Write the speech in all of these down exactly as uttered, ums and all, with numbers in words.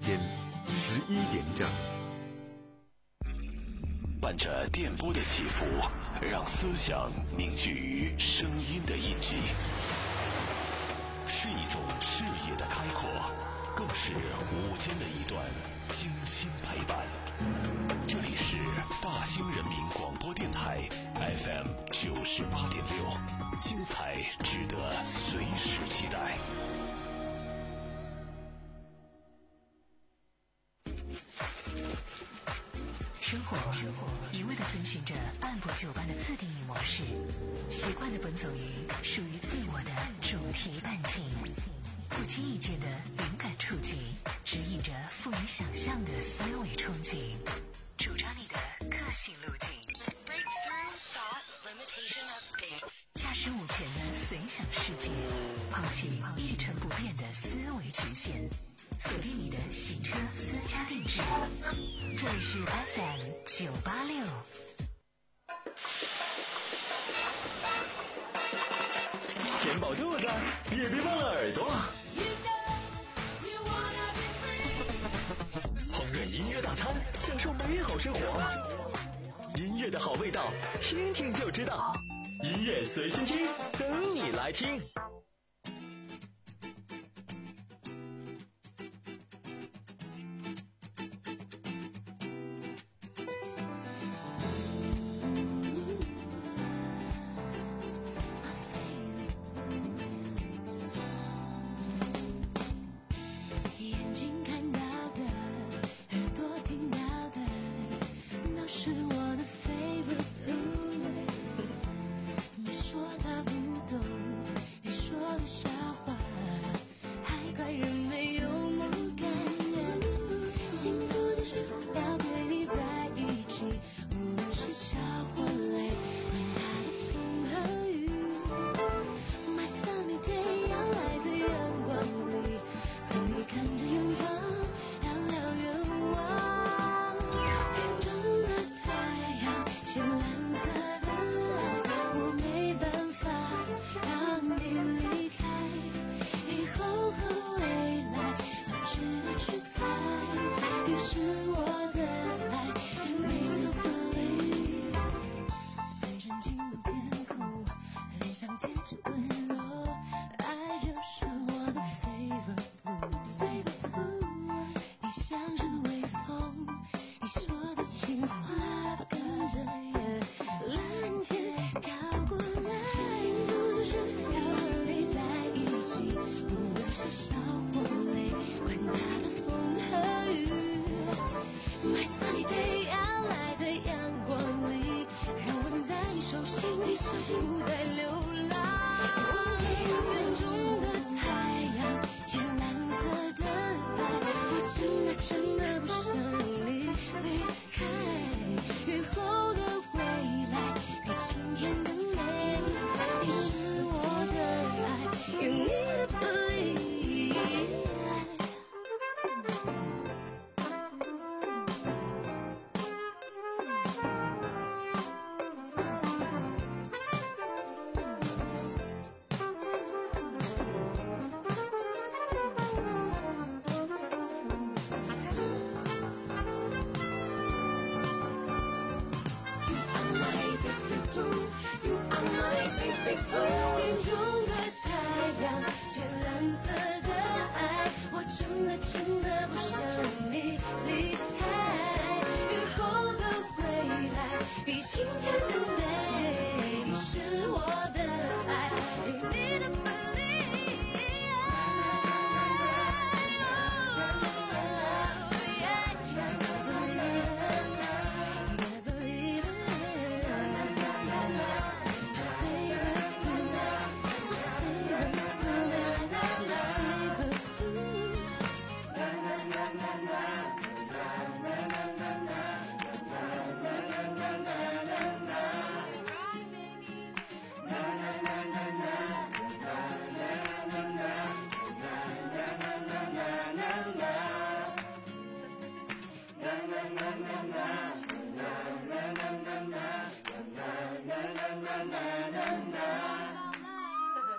间十一点整。 伴着电波的起伏，让思想凝聚于声音的印记，是一种视野的开阔，更是午间的一段精心陪伴。这里是大兴人民广播电台 F M 九十八点六，精彩值得随时期待。 生活一味地遵循着按部就班的自定义模式，习惯地奔走于属于自我的主题伴境，不经意间的灵感触及，指引着富于想象的思维憧憬，主张你的个性路径。驾驶午前的随想世界，抛弃一成不变的思维局限，锁定你的洗车私家定制。这里是 F M 九八六。 填饱肚子，也别忘了耳朵。烹饪音乐大餐，享受美好生活。音乐的好味道，听听就知道。音乐随心听，等你来听。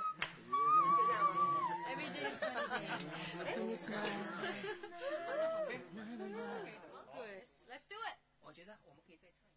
Every day is Sunday when you smile.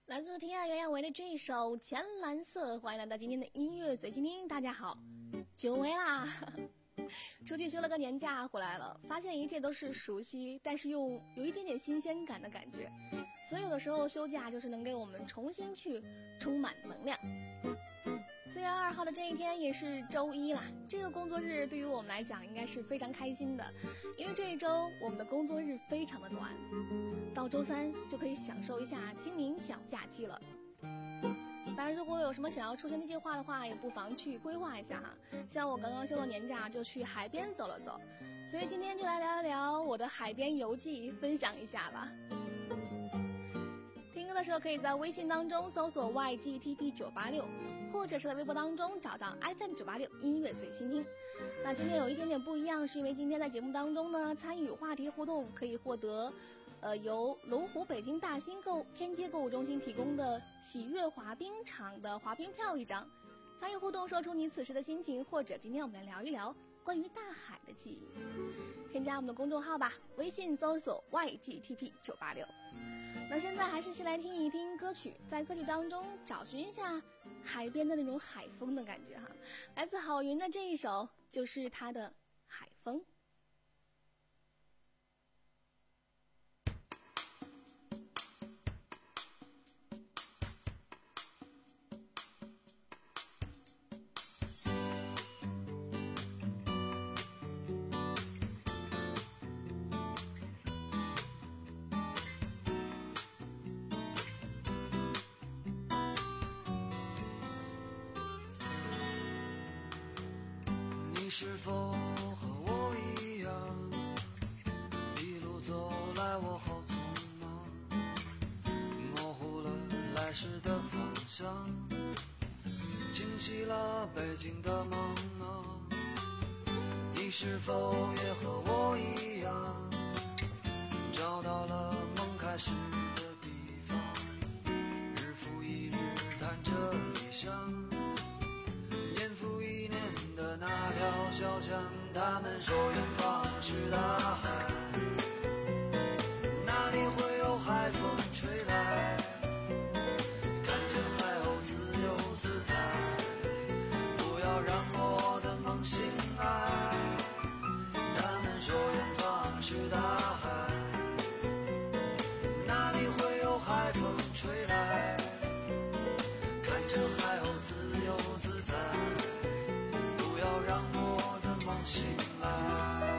来自天涯袁娅维的这一首《浅蓝色》，欢迎来到今天的音乐随心听。大家好，久违啦！出去休了个年假回来了，发现一切都是熟悉，但是又有一点点新鲜感的感觉。所以有的时候休假就是能给我们重新去充满能量。四月二号的这一天也是周一啦，这个工作日对于我们来讲应该是非常开心的，因为这一周我们的工作日非常的短，到周三就可以享受一下清明小假期了。当然如果有什么想要出行的计划的话，也不妨去规划一下哈。像我刚刚休了年假就去海边走了走，所以今天就来聊一聊我的海边游记，分享一下吧。听歌的时候可以在微信当中搜索 Y G T P 九八六，或者是在微博当中找到 F M 九八六音乐随心听。那今天有一点点不一样，是因为今天在节目当中呢，参与话题互动可以获得呃由龙湖北京大兴购天街购物中心提供的喜悦滑冰场的滑冰票一张。参与互动说出你此时的心情，或者今天我们来聊一聊关于大海的记忆。添加我们的公众号吧，微信搜索 Y G T P 九八六。那现在还是先来听一听歌曲，在歌曲当中找寻一下海边的那种海风的感觉哈。来自郝云的这一首就是他的海风。 你是否和我一样，一路走来我好匆忙，模糊了来时的方向，惊起了北京的梦啊。你是否也和我一样，找到了梦开始的地方，日复一日谈着理想，年复一年的那条小巷，他们说远方是大海，哪里会有海风吹来，看着海鸥自由自在，不要让我的梦醒来。他们说远方是大海，哪里会有海风吹来，看着海鸥自由自在，不要让我的梦醒来。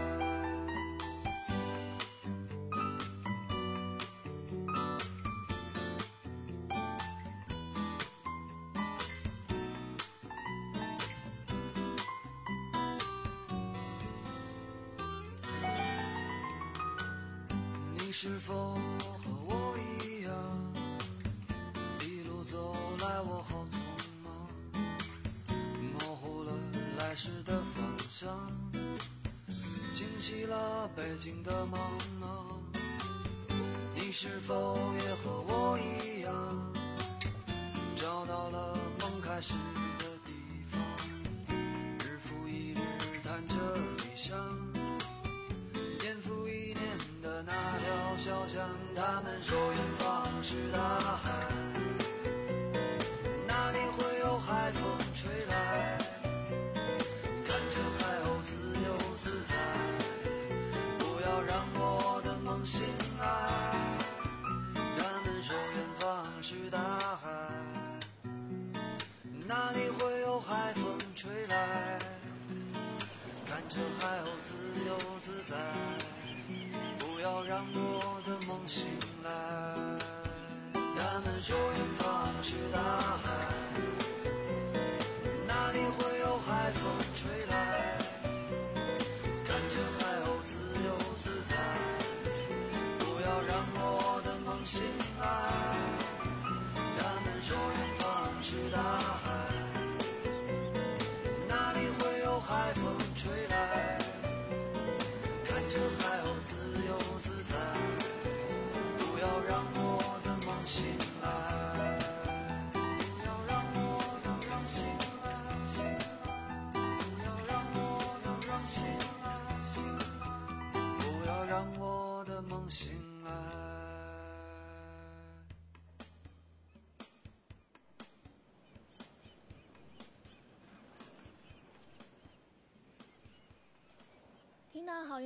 你是否和我一样，一路走来我好匆忙，模糊了来时的方向，惊起了北京的梦啊。你是否也和我一样，找到了梦开始的地方，日复一日谈着理想，年复一年的那条小巷，他们说远方是大海，哪里会有海风吹来，看着海鸥自由自在，不要让我的梦醒来。他们说远方是大海，哪里会有海风吹来，看着海鸥自由自在，不要让我的梦醒来。他们说远方是大海，哪里会有海风吹来，看着海鸥自由自在，不要让我的梦醒来。他们说远方是大海，哪里会有海风吹来，看着海鸥自由自在，不要让我的梦醒来，不要让我的梦醒来，不要让我的梦醒来，不要让我的梦醒来。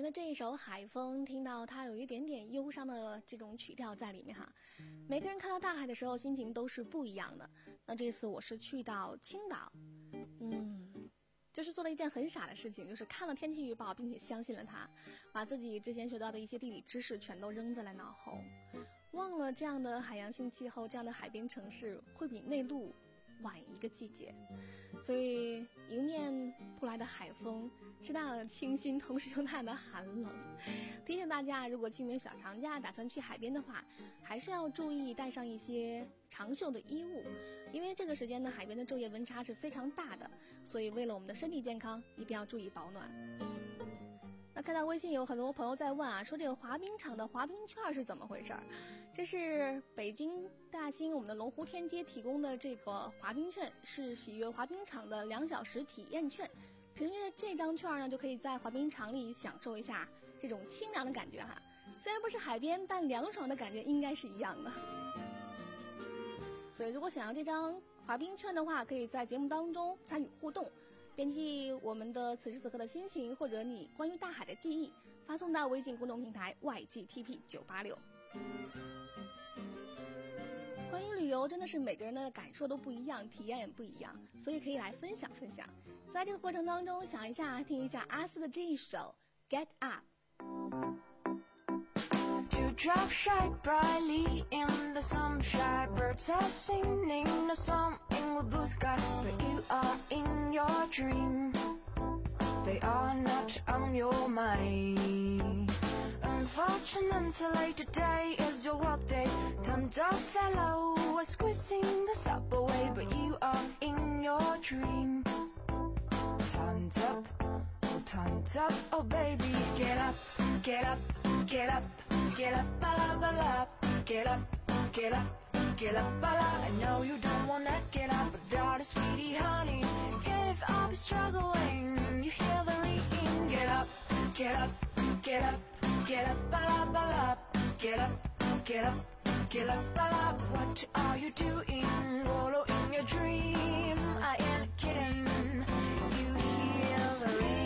的这一首《海风》，听到它有一点点忧伤的这种曲调在里面哈。每个人看到大海的时候，心情都是不一样的。那这次我是去到青岛，嗯，就是做了一件很傻的事情，就是看了天气预报，并且相信了它，把自己之前学到的一些地理知识全都扔在了脑后，忘了这样的海洋性气候，这样的海边城市会比内陆晚一个季节，所以迎面扑来的海风是那样的清新，同时又那样的寒冷。提醒大家，如果清明小长假打算去海边的话，还是要注意带上一些长袖的衣物，因为这个时间呢，海边的昼夜温差是非常大的，所以为了我们的身体健康，一定要注意保暖。那看到微信有很多朋友在问啊，说这个滑冰场的滑冰券是怎么回事儿？这是北京大兴我们的龙湖天街提供的这个滑冰券，是喜悦滑冰场的两小时体验券。凭借这张券呢，就可以在滑冰场里享受一下这种清凉的感觉哈。虽然不是海边，但凉爽的感觉应该是一样的。所以如果想要这张滑冰券的话，可以在节目当中参与互动，编辑我们的此时此刻的心情，或者你关于大海的记忆，发送到微信公众平台 Y G T P 九八六。关于旅游，真的是每个人的感受都不一样，体验也不一样，所以可以来分享分享。在这个过程当中，想一下，听一下阿斯的这一首 Get Up。Dewdrops shine brightly in the sunshine. Birds are singing a song in the blue sky. But you are in your dream. They are not on your mind. Unfortunately, today is your work day. Tons of fellows are squeezing the subway. But you are in your dream. Tons up, oh tons up, oh baby. Get up, get up, get up. Get up, bala, bala, get up, get up, get up, bala. I know you don't wanna get up, but darling, sweetie, honey, give up struggling. You hear the ringing. Get up, get up, get up, get up, bala, bala, get up, get up, get up, bala. What are you doing? Wallow in your dream. I ain't kidding. You hear the ring.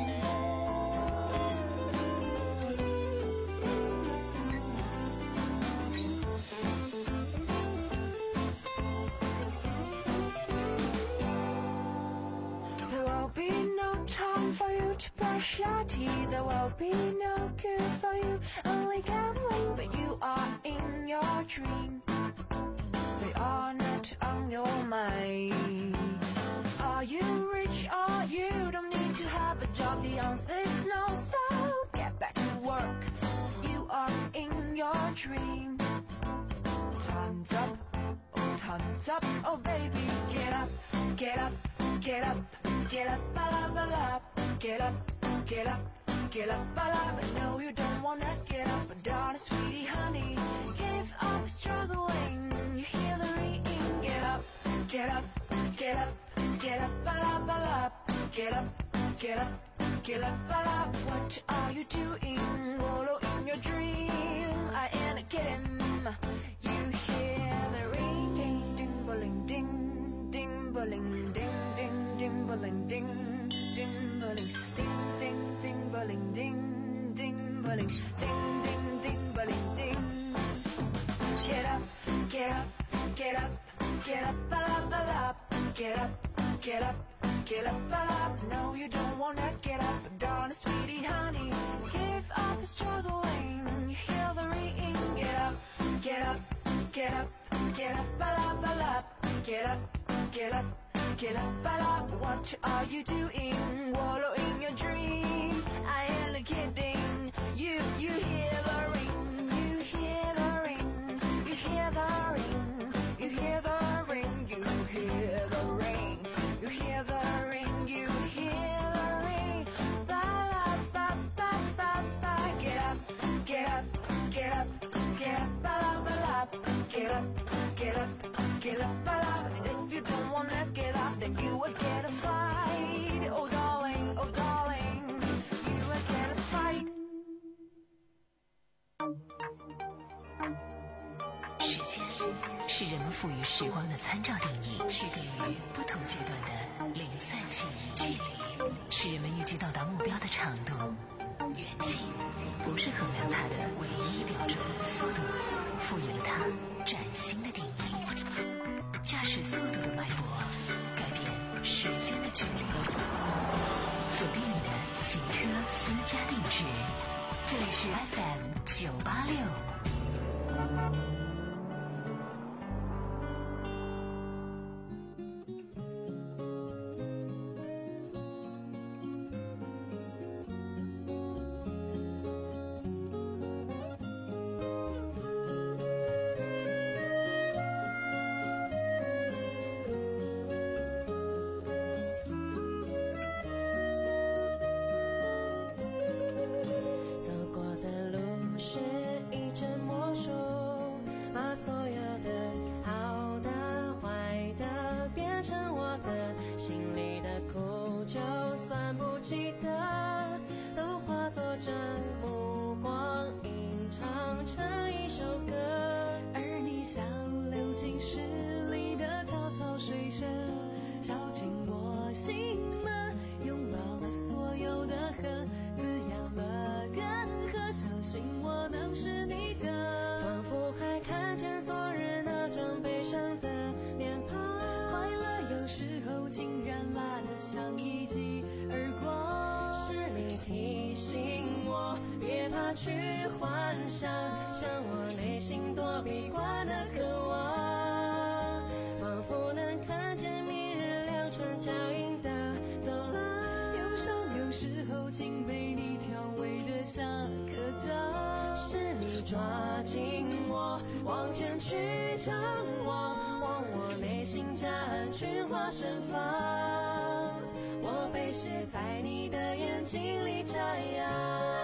For you to brush your teeth, there will be no cure for you, only gambling. But you are in your dream. They are not on your mind. Are you rich or you don't need to have a job? The answer is no, so get back to work. You are in your dream. Time's up, oh time's up, oh baby. Get up, get up, get up, get up, bala, bala. Get up, get up, get up, bala. I know you don't wanna get up, but darling, sweetie, honey, give up struggling. You hear the ringing. Get up, get up, get up, get up, bala, bala. Get up, get up, get up, bala. What are you doing? Wallow in your dream. I ain't kidding. You hear the ring, ding, ding, bling, ding, ding, bling, ding, ding, ding, bling, ding. Ding bling, ding ding ding bling, ding ding bling, ding ding ding bling, ding. Get up, get up, get up, get up, bala bala. Get up, get up, get up, bala. No, you don't wanna get up, but darling, sweetie, honey, give up struggling. You hear the ringing. Get up, get up, get up, get up, bala bala. Get up, get up. Get up, bala. What are you doing? Wallow in your dream. I ain't kidding. You, you hear the ring. You hear the ring. You hear the ring. You hear the ring. You hear the ring. You hear the ring. You hear the ring. Bala, ba, ba, ba, ba. Get up, get up, get up, get up, bala, bala. Get up, get up, get up, bala. If you don't wanna get up, then you will get a fight. Oh darling, oh darling, you will get a fight. 时间是人们赋予时光的参照定义，区隔于不同阶段的零散记忆距离，是人们预计到达目标的长度。 远近不是衡量它的唯一标准，速度赋予了它崭新的定义。驾驶速度的脉搏，改变时间的距离。锁定你的行车私家定制，这里是 F M 九八六。 去幻想，像我内心躲避惯的渴望，仿佛能看见明日两串脚印的走廊， 忧伤有时候竟被你调味的像颗糖， 是你抓紧我往前去张望，望我内心夹岸群花盛放，我被写在你的眼睛里眨样。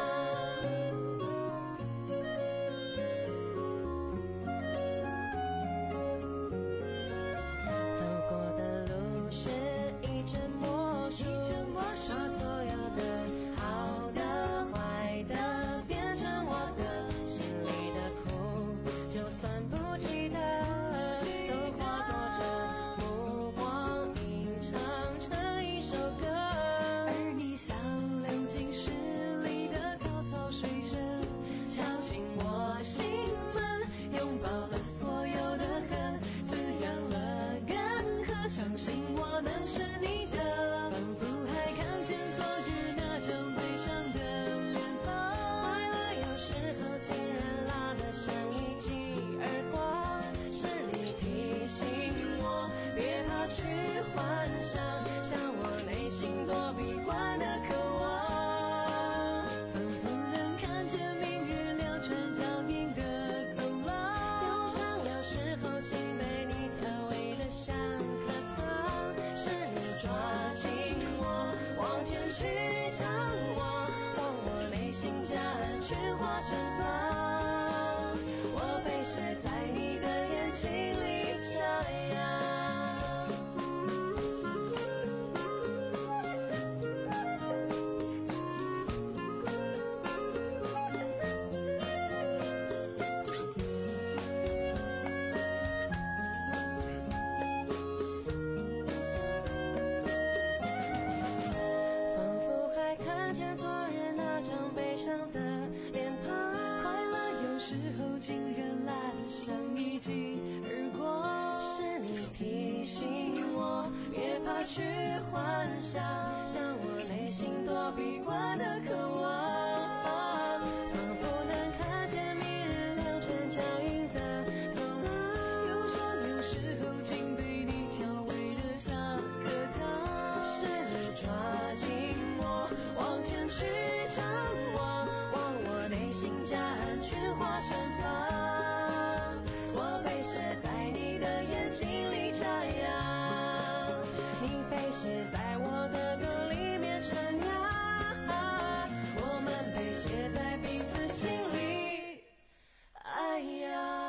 去幻想，像我内心躲避惯的渴望，仿佛能看见明日两串脚印的走廊， 忧伤有时候竟被你调味的像颗糖， 是你抓紧我往前去张望，望我内心夹岸群花盛放，我被写在你的眼睛里眨样，你被写在我的歌里面徜徉，我们被写在彼此心里，哎呀。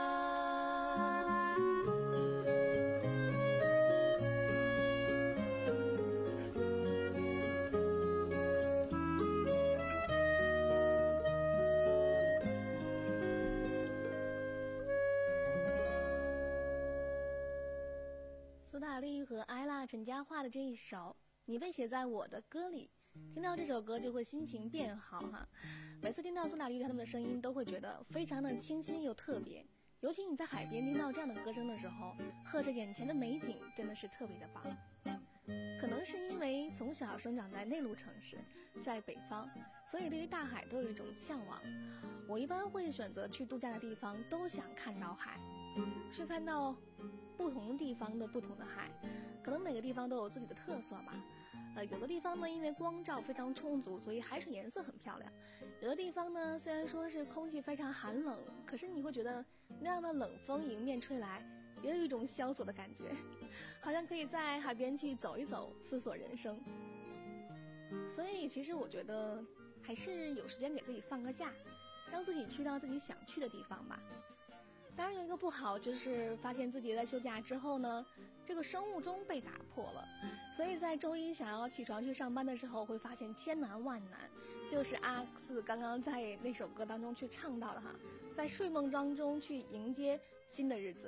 苏打绿和艾拉陈嘉桦的这一首《你被写在我的歌里》， 听到这首歌就会心情变好哈。每次听到苏打绿他们的声音，都会觉得非常的清新又特别。尤其你在海边听到这样的歌声的时候，和着眼前的美景，真的是特别的棒。可能是因为从小生长在内陆城市，在北方，所以对于大海都有一种向往。我一般会选择去度假的地方，都想看到海，去看到不同的地方的不同的海。可能每个地方都有自己的特色吧。呃，有的地方呢，因为光照非常充足，所以海水颜色很漂亮；有的地方呢，虽然说是空气非常寒冷，可是你会觉得那样的冷风迎面吹来，也有一种萧索的感觉，好像可以在海边去走一走，思索人生。所以其实我觉得还是有时间给自己放个假，让自己去到自己想去的地方吧。当然有一个不好，就是发现自己在休假之后呢，这个生物钟被打破了，所以在周一想要起床去上班的时候，会发现千难万难，就是阿四刚刚在那首歌当中去唱到的哈，在睡梦当中去迎接新的日子。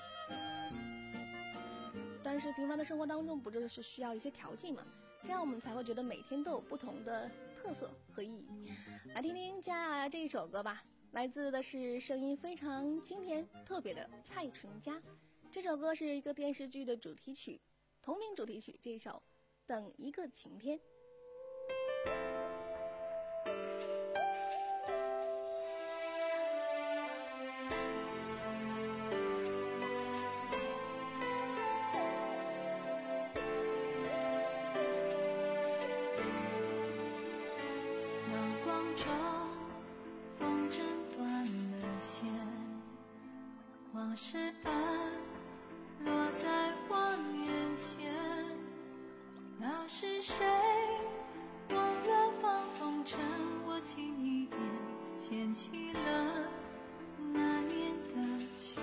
但是平凡的生活当中不就是需要一些调剂嘛，这样我们才会觉得每天都有不同的特色和意义。来听听接下来这一首歌吧，来自的是声音非常清甜特别的蔡淳佳。这首歌是一个电视剧的主题曲，同名主题曲，这首等一个晴天。 是爱落在我面前，那是谁忘了放风筝，我轻一点牵起了那年的秋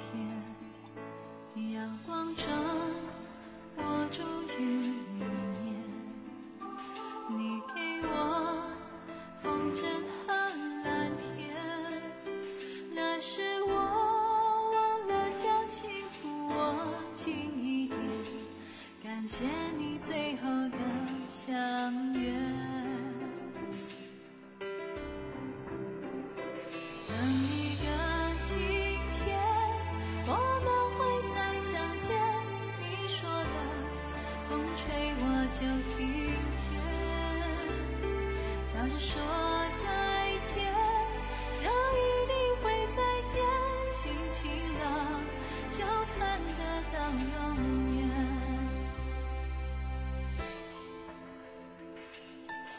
天。阳光中我住于里面，你给我风筝和蓝天，那是我感谢你最后的相约，等一个晴天，我们会再相见。你说的风吹我就听见，笑着说再见，就一定会再见。心情了就看得到永远。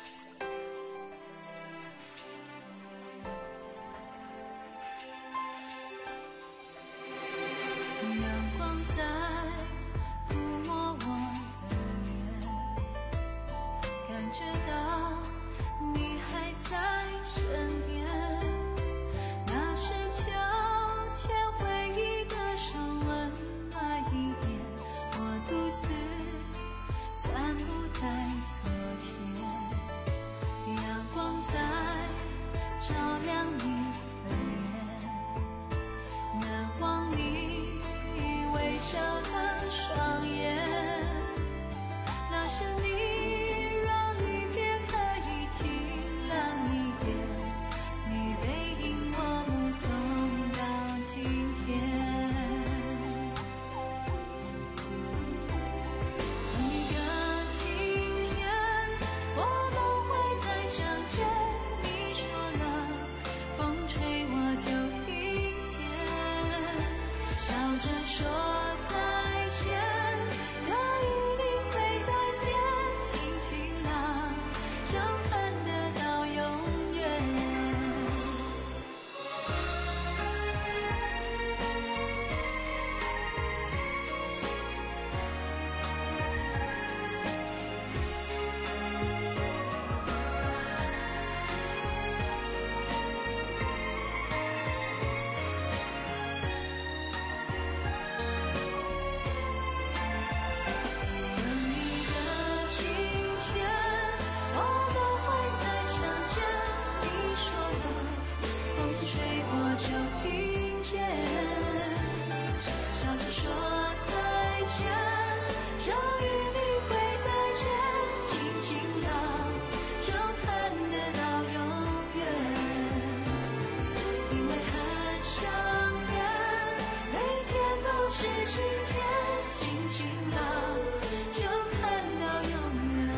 是晴天，心晴朗，就看到永远。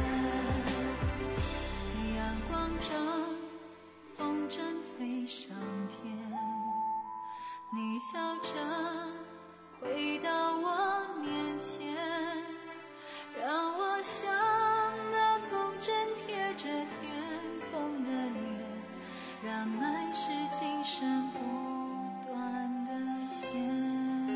阳光中，风筝飞上天，你笑着回到我面前，让我像那风筝贴着天空的脸，让爱是今生不断的线。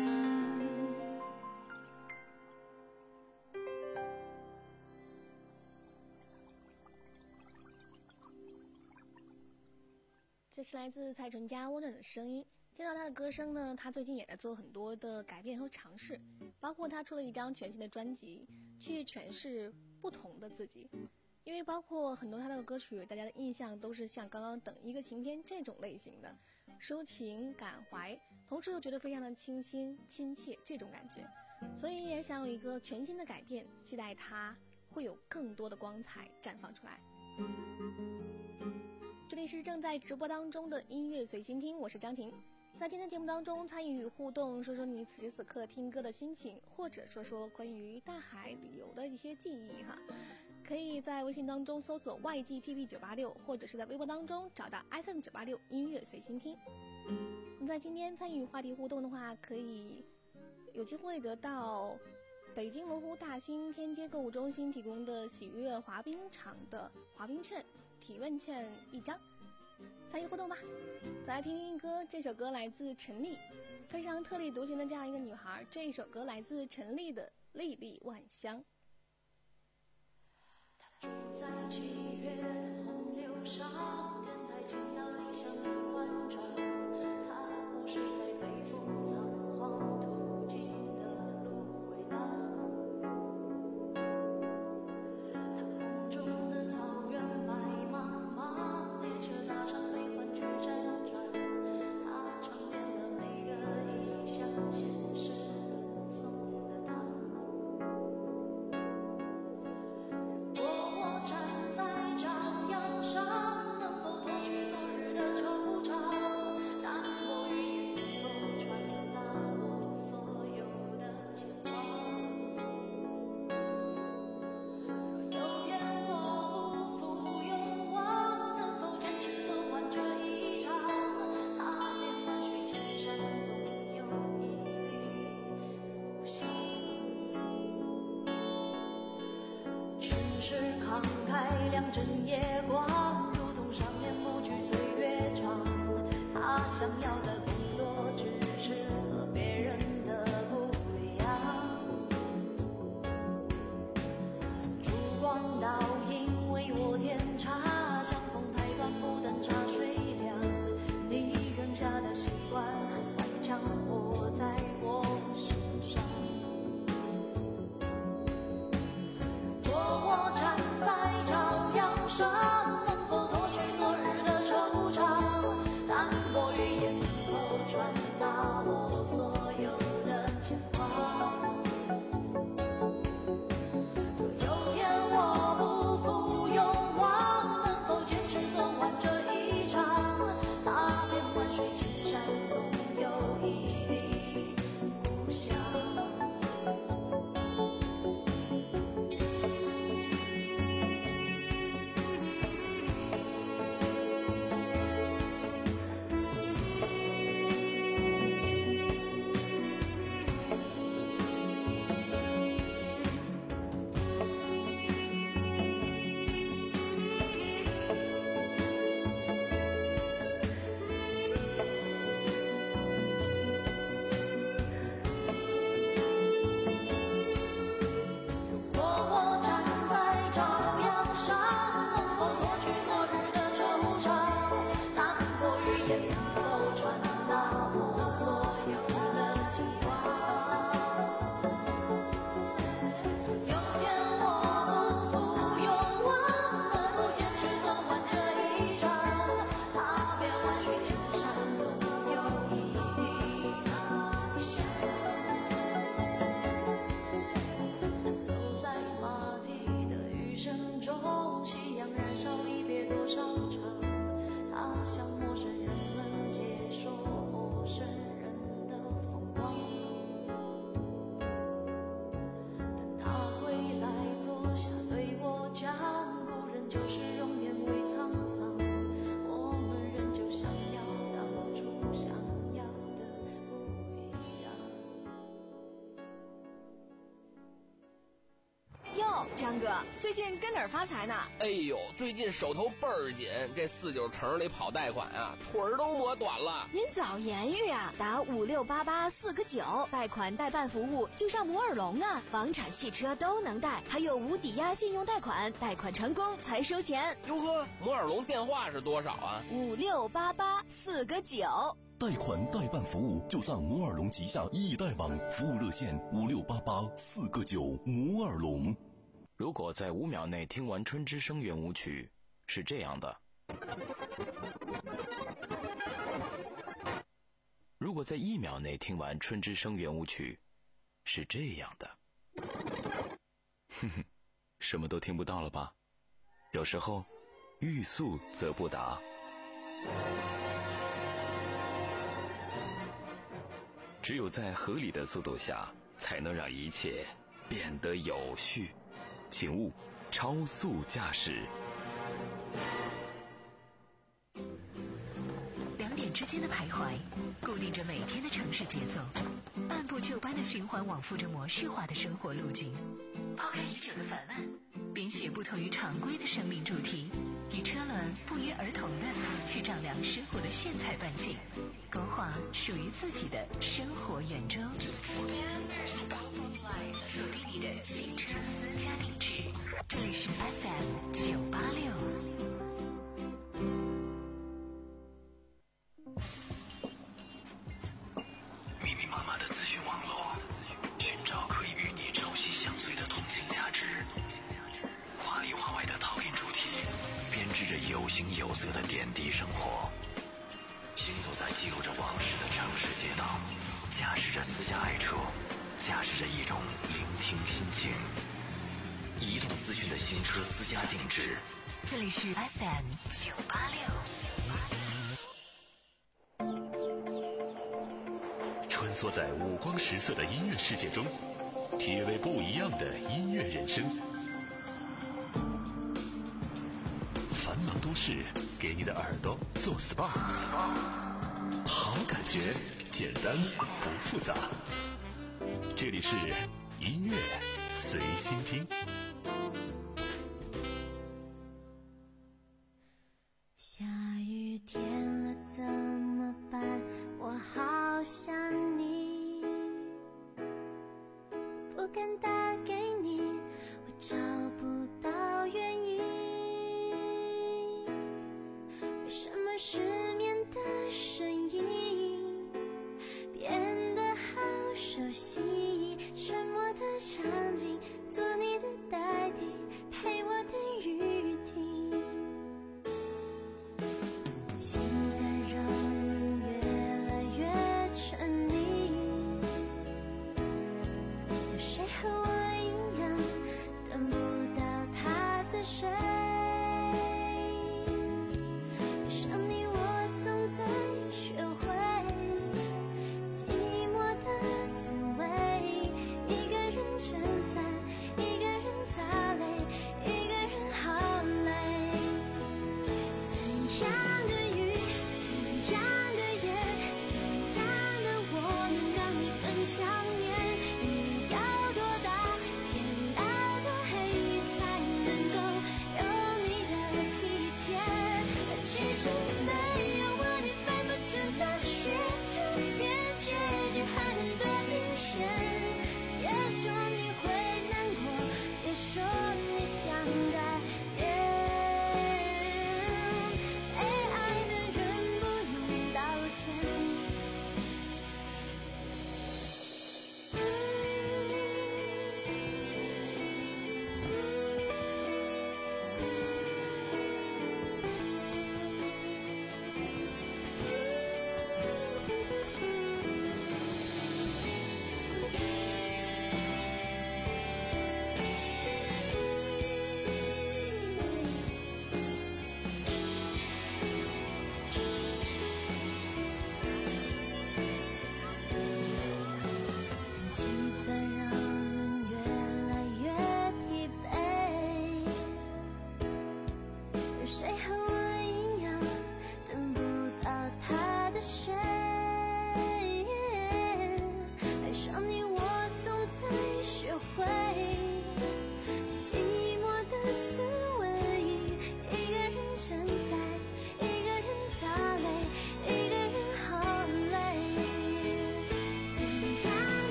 这是来自蔡淳佳温暖的声音。听到他的歌声呢，他最近也在做很多的改变和尝试，包括他出了一张全新的专辑，去诠释不同的自己。因为包括很多他的歌曲，大家的印象都是像刚刚等一个晴天这种类型的，抒情感怀，同时又觉得非常的清新亲切这种感觉，所以也想有一个全新的改变，期待他会有更多的光彩绽放出来。这里是正在直播当中的音乐随心听，我是张婷。在今天节目当中参与互动，说说你此时此刻听歌的心情，或者说说关于大海旅游的一些记忆哈。可以在微信当中搜索 Y G T V 九八六，或者是在微博当中找到 F M 九八六音乐随心听。那在今天参与话题互动的话，可以有机会得到北京罗湖大兴天街购物中心提供的喜悦滑冰场的滑冰券、体温券一张，参与互动吧。再来听听歌，这首歌来自陈粒，非常特立独行的这样一个女孩。这一首歌来自陈粒的《粒粒万香》。 住在七月的洪流上，天台见到理想的万丈，他不睡在北风仓皇途经的芦苇荡，他梦中的草原白茫茫，列车搭上悲欢去辗转，他尝遍了每个异乡现实赠送的糖。如果我站在朝阳上，能否脱去昨日的惆怅，淡薄语言能否传达我所有的牵挂。若有天我不负勇往，能否坚持走完这一场，踏遍万水千山，总有一地无心。只是慷慨两枕夜光，如同上面不惧岁月长，他想要的更多，只是和别人的不一样。烛光倒影为我添茶，相逢太短，不等茶水凉，你扔下的习惯还顽强活在我身上。如果我站在朝阳上，能否脱去昨日的惆怅，淡薄语言能否哟，张哥，最近跟哪儿发财呢？ 哎呦，最近手头倍儿紧，这四九城里跑贷款啊，腿儿都磨短了。 您早言语啊，打五六八八四个九，贷款代办服务就上摩尔龙啊，房产、汽车都能贷，还有无抵押信用贷款，贷款成功才收钱。 哟呵，摩尔龙电话是多少啊？ 五六八八四个九。 贷款代办服务就上摩尔龙旗下易贷网，服务热线五六八八四个九。摩尔龙。 如果在五秒内听完春之声圆舞曲，是这样的；如果在一秒内听完春之声圆舞曲，是这样的。哼哼，什么都听不到了吧？有时候，欲速则不达。只有在合理的速度下，才能让一切变得有序。请勿超速驾驶。 两点之间的徘徊，固定着每天的城市节奏，按部就班的循环往复着模式化的生活路径。抛开已久的烦闷，编写不同于常规的生命主题，与车轮不约而同的去丈量生活的炫彩半径，勾画属于自己的生活圆周。锁定你的新车私家定制，这里是 F M 九八六。 密密麻麻的资讯网络，寻找可以与你朝夕相随的同性价值，华里华外的陶印主题，编织着有形有色的点滴生活。行走在记录着往事的城市街道，驾驶着私家爱车，驾驶着一种聆听心情。移动资讯的新车私家定制， 这里是 F M 九八六。 穿梭在五光十色的音乐世界中，体味不一样的音乐人生。繁忙都市给你的耳朵做 S P A， 好感觉简单不复杂。这里是音乐随心听。 下雨天了怎么办？我好想你，不敢打给你，我找不到原因。为什么失眠的声音变得好熟悉？沉默的场景，做你的代替，陪我等雨停。情感让人越来越沉溺，有谁和我一样等不到他的水？遇上你我总在学会寂寞的滋味。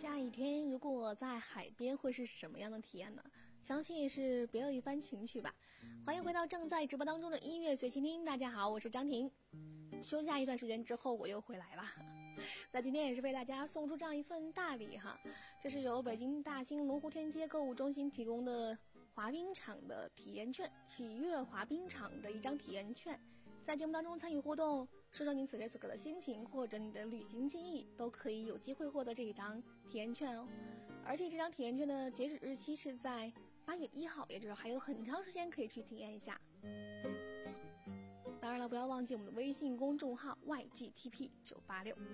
下雨天如果在海边会是什么样的体验呢？相信也是别有一番情趣吧。欢迎回到正在直播当中的音乐随心听，大家好，我是张婷。休假一段时间之后我又回来了，那今天也是为大家送出这样一份大礼哈，这是由北京大兴龙湖天街购物中心提供的滑冰场的体验券，启悦滑冰场的一张体验券。在节目当中参与互动，说说你此时此刻的心情或者你的旅行建议，都可以有机会获得这一张体验券哦。而且这张体验券的截止日期是在八月一号，也就是还有很长时间可以去体验一下。当然了，不要忘记我们的微信公众号 Y G T P 九八六。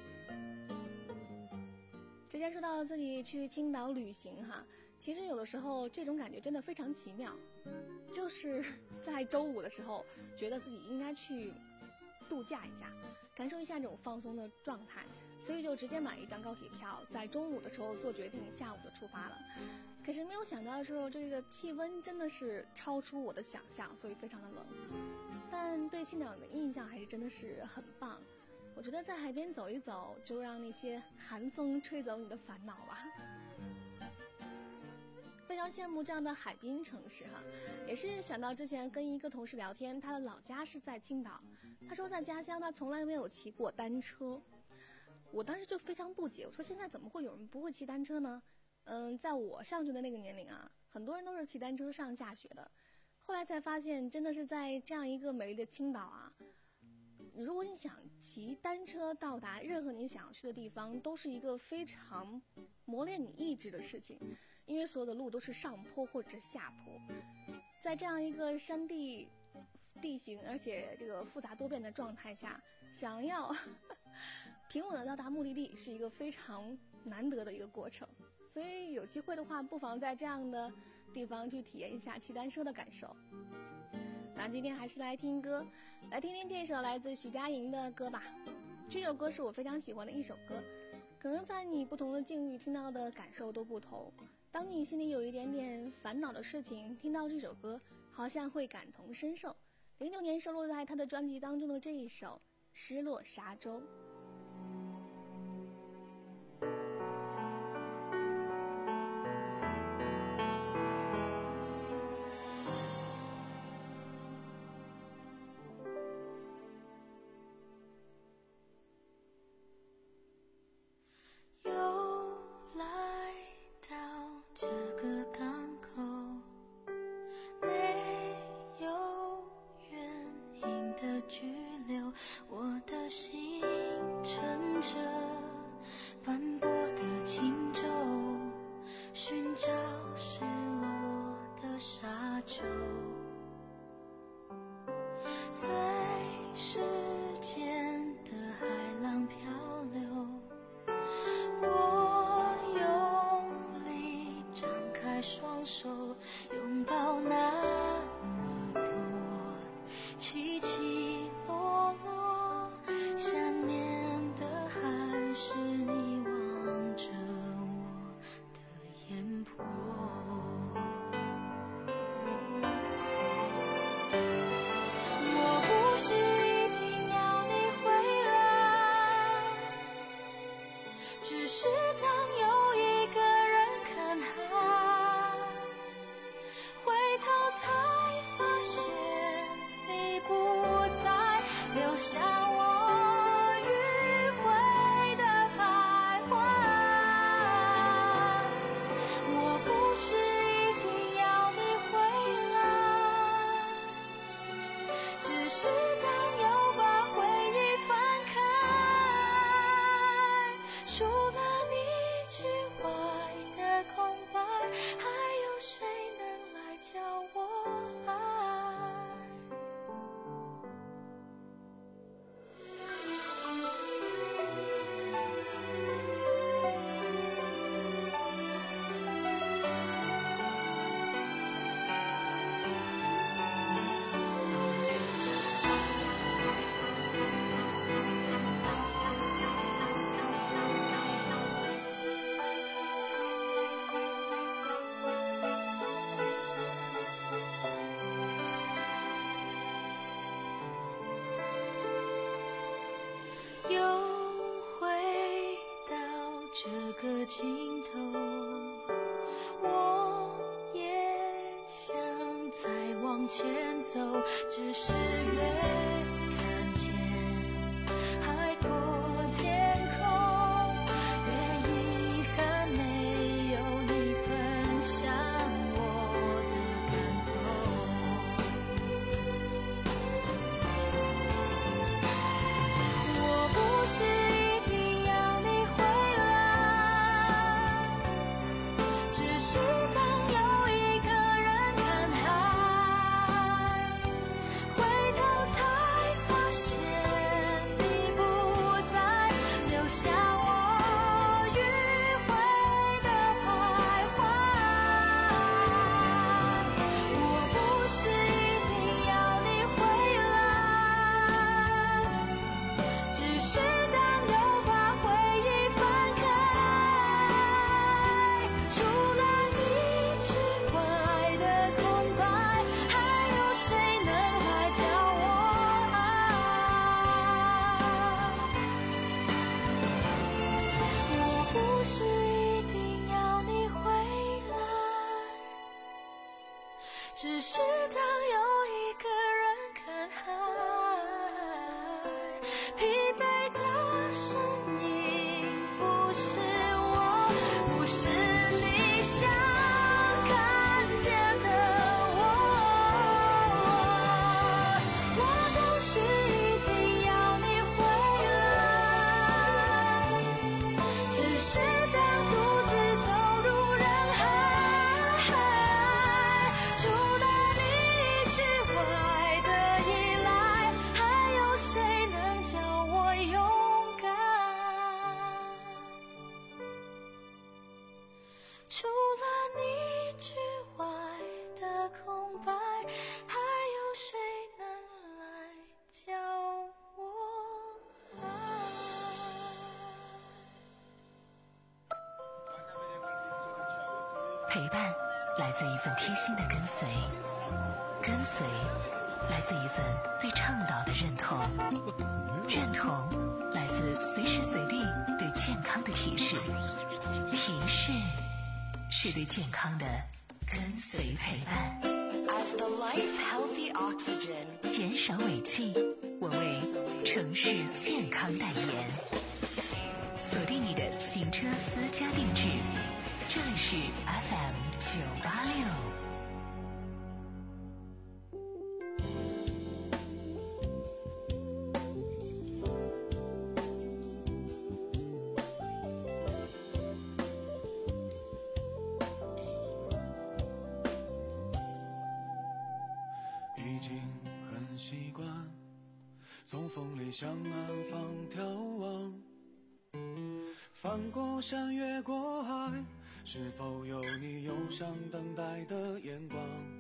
之前说到自己去青岛旅行哈，其实有的时候这种感觉真的非常奇妙，就是在周五的时候觉得自己应该去度假一下，感受一下这种放松的状态，所以就直接买一张高铁票，在中午的时候做决定，下午就出发了。可是没有想到的时候，这个气温真的是超出我的想象，所以非常的冷，但对青岛的印象还是真的是很棒。我觉得在海边走一走，就让那些寒风吹走你的烦恼吧。非常羡慕这样的海滨城市哈，也是想到之前跟一个同事聊天，他的老家是在青岛，他说在家乡他从来没有骑过单车。我当时就非常不解，我说现在怎么会有人不会骑单车呢？嗯，在我上学的那个年龄啊，很多人都是骑单车上下学的。后来才发现，真的是在这样一个美丽的青岛啊，如果你想骑单车到达任何你想去的地方，都是一个非常磨练你意志的事情，因为所有的路都是上坡或者下坡，在这样一个山地地形而且这个复杂多变的状态下，想要平稳的到达目的地是一个非常难得的一个过程。所以有机会的话，不妨在这样的地方去体验一下骑单车的感受。那今天还是来听歌，来听听这首来自徐佳莹的歌吧。这首歌是我非常喜欢的一首歌，可能在你不同的境遇听到的感受都不同。当你心里有一点点烦恼的事情，听到这首歌好像会感同身受。零九年收录在他的专辑当中的这一首《失落沙洲》。 这个尽头，我也想再往前走，只是越看见海阔天空，越遗憾没有你分享我的感动。我不是一定要你回来，只是当有一个人看海，回头才发现你不在，留下我迂回的徘徊。我不是一定要你回来，只是当又把回忆翻开，除了你之外的空白，还有谁能来教我爱？我不是一定要你回来，只是当有一个人看海，疲惫的身影不是我，不是你想看见的我。我不是一定要你回来，只是当独自走入人海，除了你之外的依赖，还有谁能叫我勇敢？除了你之外的空白，还有谁能来教我爱？ 陪伴来自一份贴心的跟随，跟随来自一份对倡导的认同，认同来自随时随地对健康的提示，提示是对健康的跟随陪伴。As the life healthy oxygen， 减少尾气，我为城市健康代言。锁定你的行车私家定制，这里是 F M 九八六。 已经很习惯从风里向南方眺望，翻过山越过海，是否有你忧伤等待的眼光？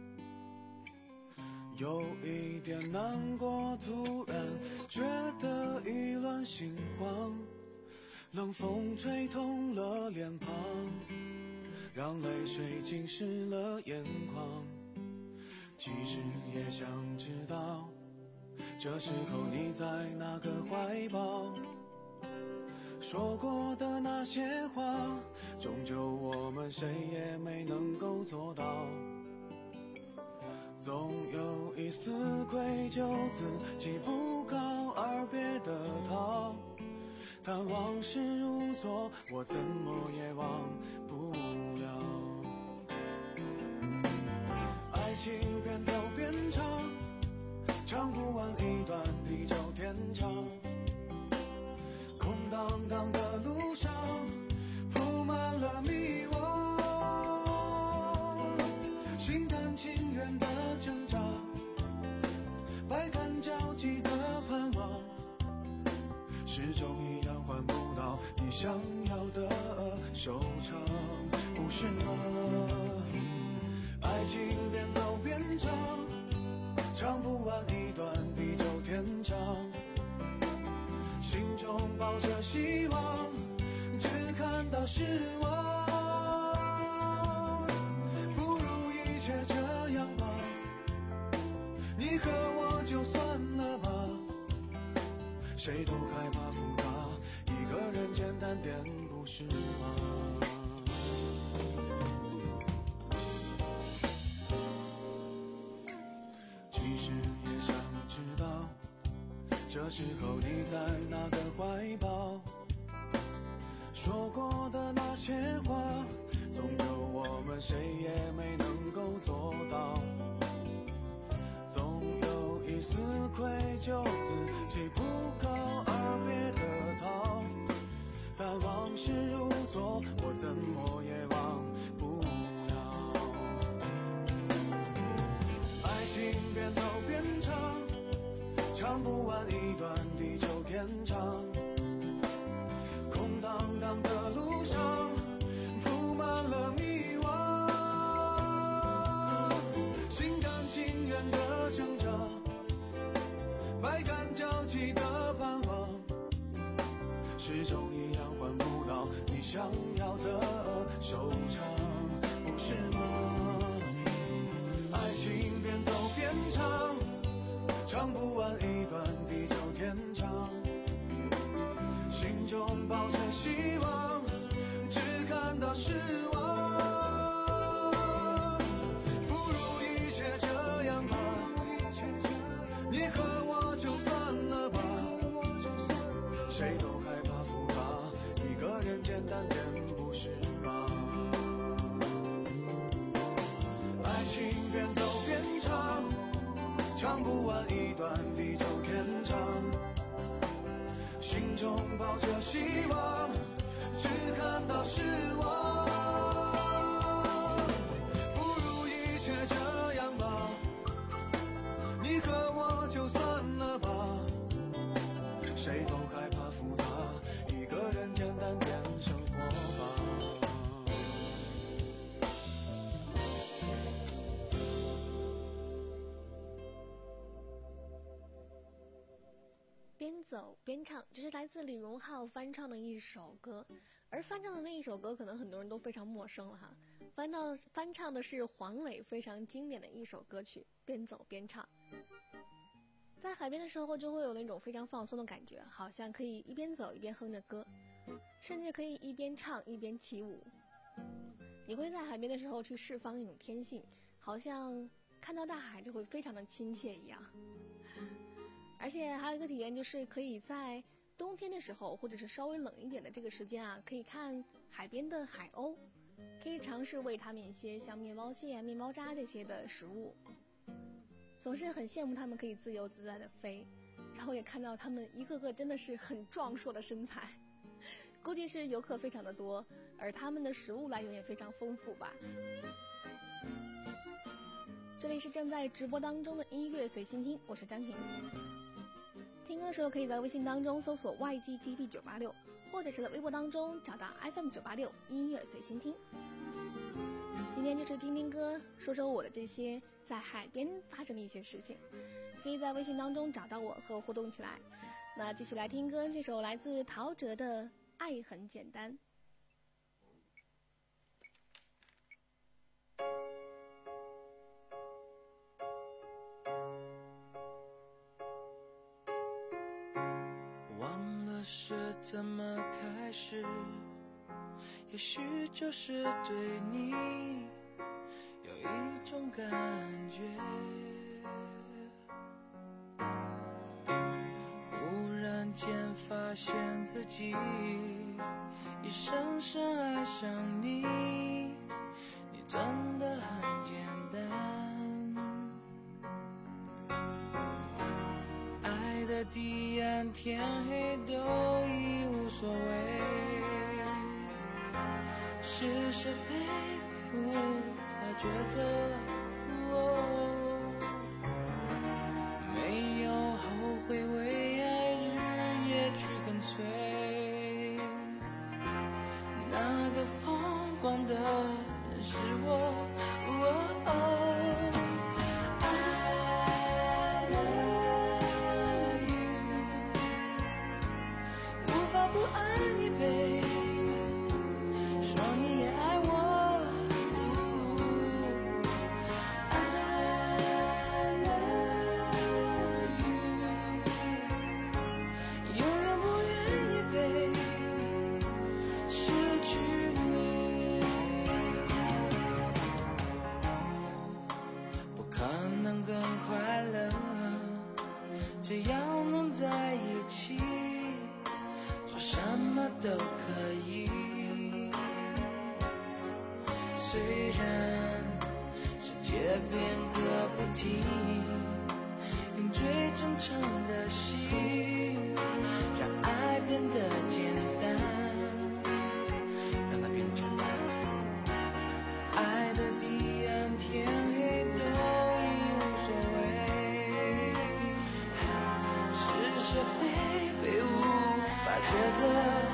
有一点难过，突然觉得意乱心慌，冷风吹痛了脸庞，让泪水浸湿了眼眶。其实也想知道，这时候你在哪个怀抱？说过的那些话，终究我们谁也没能够做到。总有一丝愧疚，自己不告而别的逃，但往事如昨，我怎么也忘不了。爱情边走边唱，唱不完一段地久天长。空荡荡的路上铺满了迷惘，心甘情愿的挣扎，百感交集的盼望，始终一样换不到你想要的收场，不是吗？爱情边走边唱，唱不完一段地久天长，心中抱着希望，只看到失望。不如一切这样吧，你和我就算了吧，谁都害怕复杂，一个人简单点不是吗？ 这时候你在哪个怀抱？说过的那些话，总有我们谁也没能够做到。总有一丝愧疚，自己不够而别的逃。但往事如昨，我怎么也忘不了。爱情边走边唱，唱不完一段地久天长。空荡荡的路上铺满了迷惘，心甘情愿的挣扎，百感交集的盼望，始终一样换不到你想要的收场，不是吗？爱情边走边唱，唱不完一段地久天长。心中抱着希望，只看到失望。不如一切这样吧，你和我就算了吧。谁都害怕复杂，一个人简单点不是吗？爱情边走边唱，唱不完一段地久天长。心中抱着希望，只看到失望。不如一切这样吧，你和我就算了吧。谁都害怕复杂，一个人简单点生活吧。 边走边唱，这是来自李荣浩翻唱的一首歌，而翻唱的那一首歌可能很多人都非常陌生了哈。翻到翻唱的是黄磊非常经典的一首歌曲《边走边唱》。在海边的时候就会有那种非常放松的感觉，好像可以一边走一边哼着歌，甚至可以一边唱一边起舞。你会在海边的时候去释放那种天性，好像看到大海就会非常的亲切一样。而且还有一个体验，就是可以在冬天的时候，或者是稍微冷一点的这个时间啊，可以看海边的海鸥，可以尝试喂它们一些像面包屑、面包渣这些的食物。总是很羡慕它们可以自由自在的飞，然后也看到它们一个个真的是很壮硕的身材，估计是游客非常的多，而它们的食物来源也非常丰富吧。这里是正在直播当中的音乐随心听，我是张婷。听歌的时候可以在微信当中搜索 Y G T B 九八六， 或者是在微博当中找到 F M 九八六音乐随心听。今天就是听听歌，说说我的这些在海边发生的一些事情，可以在微信当中找到我和我互动起来。那继续来听歌，这首来自陶喆的《爱很简单》。 忘了是怎么开始，也许就是对你有一种感觉，忽然间发现自己已深深爱上你，你真的很简单，爱的地暗天黑都已无所谓，是是非非无法抉择，哦，没有后悔，为爱日夜去跟随，那个疯狂的人是我，哦哦不爱你 baby， 说你也爱我， 虽然世界变个不停，用最真诚的心让爱变得简单，让它变得简单。爱的彼岸天黑都已无所谓，是是非非无法抉择。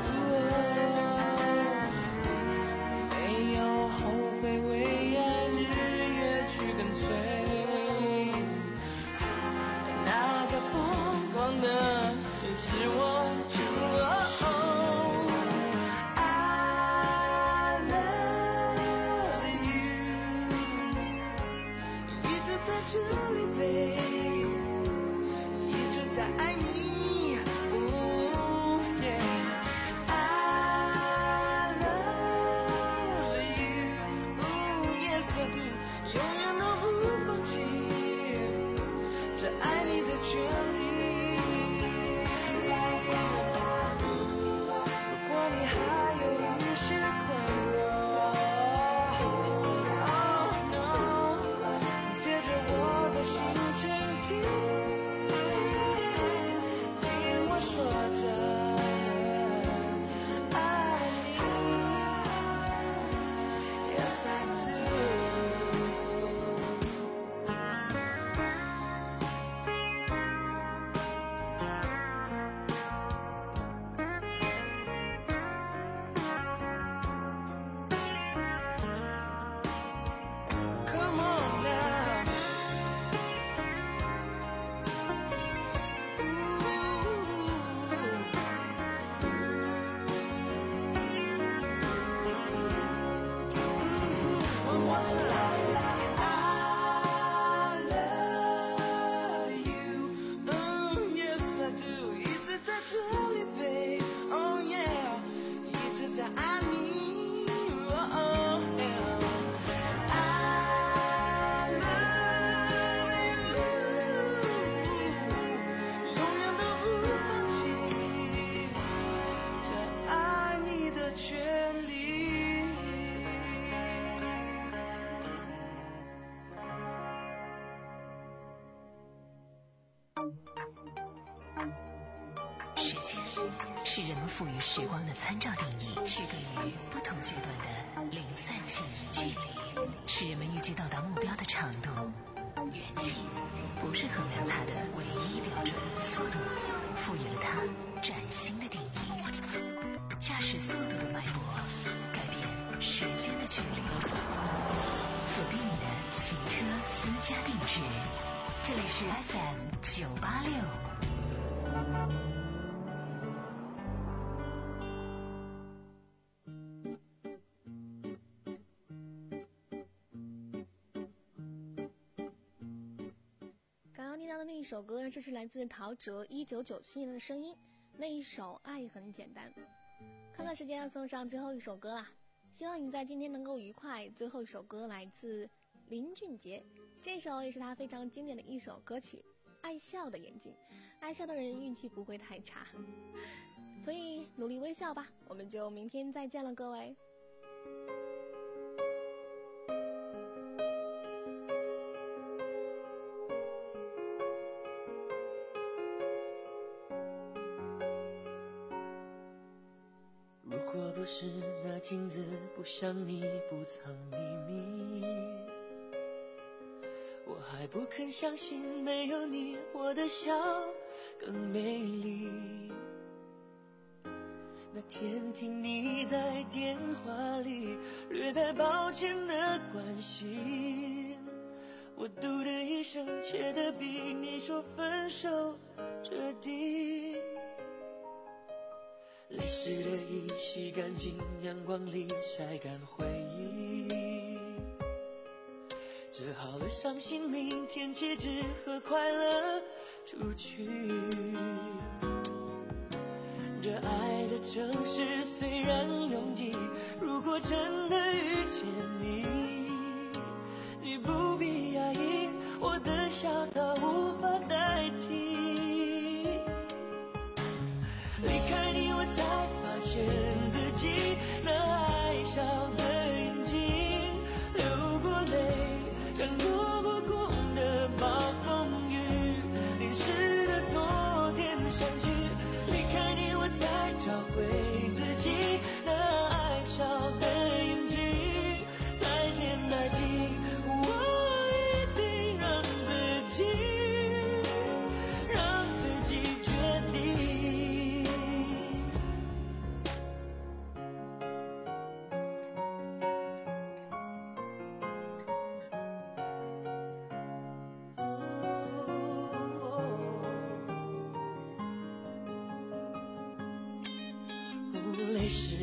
是我就哦 I love you， 一直在这里babe， 一直在爱你、oh, yeah. I love you、 oh, yes I do， 永远都不放弃这爱你的权利。 时间是人们赋予时光的参照定义，区隔于不同阶段的零散记忆。距离是人们预计到达目标的长度，远近不是衡量它的唯一标准。速度赋予了它崭新的定义，驾驶速度的脉搏改变时间的距离。锁定你的行车私家定制，这里是 F M 九八六。 那一首歌，这是来自陶喆一九九七年的声音，那一首《爱很简单》。看到时间要送上最后一首歌啦，希望你在今天能够愉快。最后一首歌来自林俊杰，这首也是他非常经典的一首歌曲，《爱笑的眼睛》。爱笑的人运气不会太差，所以努力微笑吧。我们就明天再见了，各位。 不是那镜子不像你不藏秘密，我还不肯相信没有你我的笑更美丽。那天听你在电话里略带抱歉的关心，我嘟的一声切得比你说分手彻底。泪湿的衣洗干净，阳光里晒干回忆，折好了伤心，明天起只和快乐出去。这爱的城市虽然拥挤，如果真的遇见你，你不必压抑，我的笑它无法代替。离开你我才发现自己那爱笑的眼睛，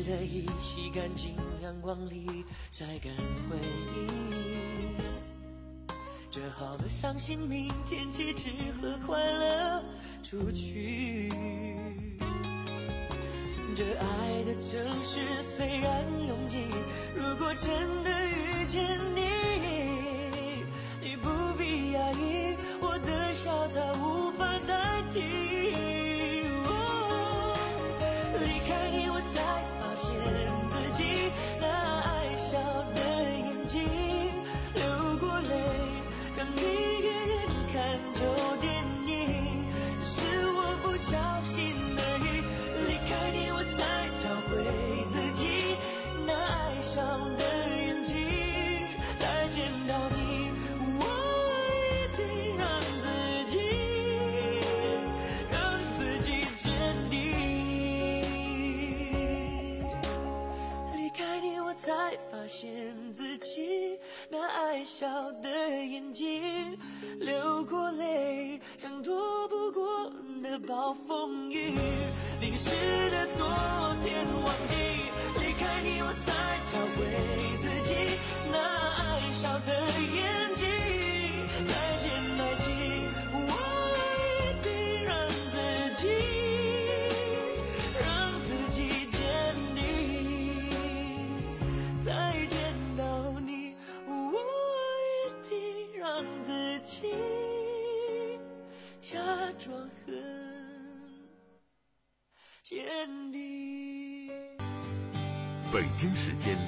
的衣洗干净，阳光里晒干回忆。折好了伤心，明天起只和快乐出去。这爱的城市虽然拥挤，如果真的遇见你，你不必压抑，我的笑它无法代替。哦，离开你我才发现自己那爱笑的眼睛，流过泪让一个人看旧电影，是我不小心而已。离开你我才找回自己那爱笑的眼睛，再见到你我一定让自己让自己坚定。离开你我才发现自己那爱笑的眼睛，流过泪像躲不过的暴风雨，淋湿的昨天忘记。离开你我才找回自己那爱笑的眼睛，再见爱情我一定让自己让自己坚定。再见到你我一定让自己假装很坚定。 北京时间